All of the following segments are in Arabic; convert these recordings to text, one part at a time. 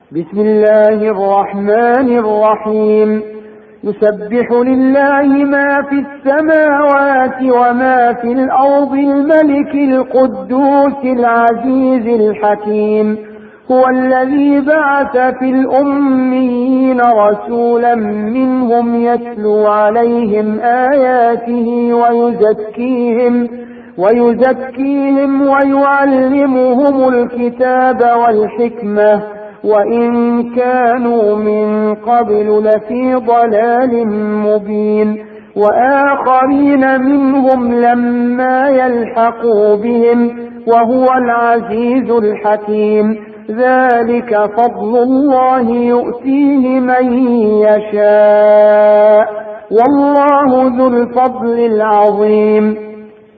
بسم الله الرحمن الرحيم. يسبح لله ما في السماوات وما في الأرض الملك القدوس العزيز الحكيم. هو الذي بعث في الأميين رسولا منهم يتلو عليهم آياته ويزكيهم ويعلمهم الكتاب والحكمة وإن كانوا من قبل لفي ضلال مبين. وآخرين منهم لما يلحقوا بهم وهو العزيز الحكيم. ذلك فضل الله يؤتيه من يشاء والله ذو الفضل العظيم.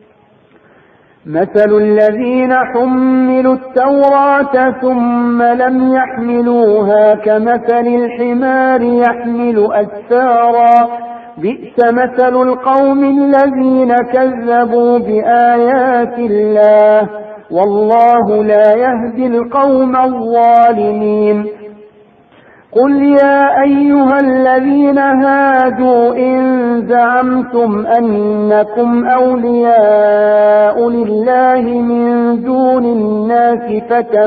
مثل الذين حملوا التوراة ثم لم يحملوها كمثل الحمار يحمل أسفارا بئس مثل القوم الذين كذبوا بآيات الله والله لا يهدي القوم الظالمين. قل يا أيها الذين هادوا إن زعمتم أنكم أولياء لله من دون الناس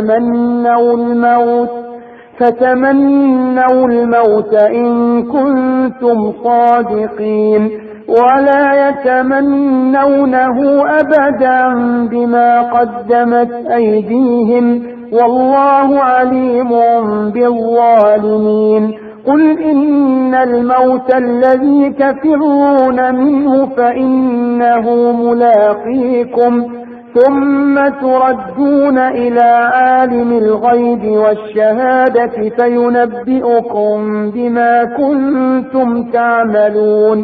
فتمنوا الموت إن كنتم صادقين ولا يتمنونه أبدا بما قدمت أيديهم والله عليم بالظالمين. قل إن الموت الذي تفرون منه فإنه ملاقيكم ثم تردون إلى عالم الغيب والشهادة فينبئكم بما كنتم تعملون.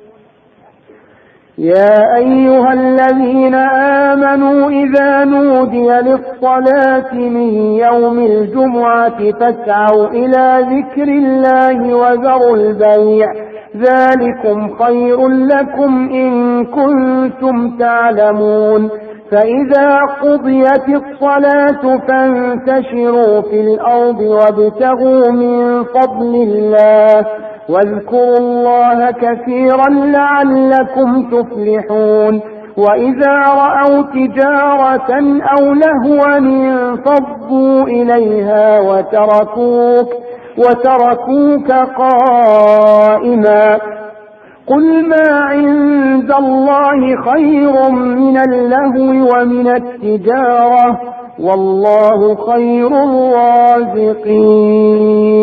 يا أيها الذين آمنوا إذا نودي للصلاة من يوم الجمعة فاسعوا إلى ذكر الله وذروا البيع ذلكم خير لكم إن كنتم تعلمون. فإذا قضيت الصلاة فانتشروا في الأرض وابتغوا من فضل الله واذكروا الله كثيرا لعلكم تفلحون. وإذا رأوا تجارة أو لهوا انفضوا إليها وتركوك قائما. قل ما عند الله خير من اللهو ومن التجارة والله خير الرازقين.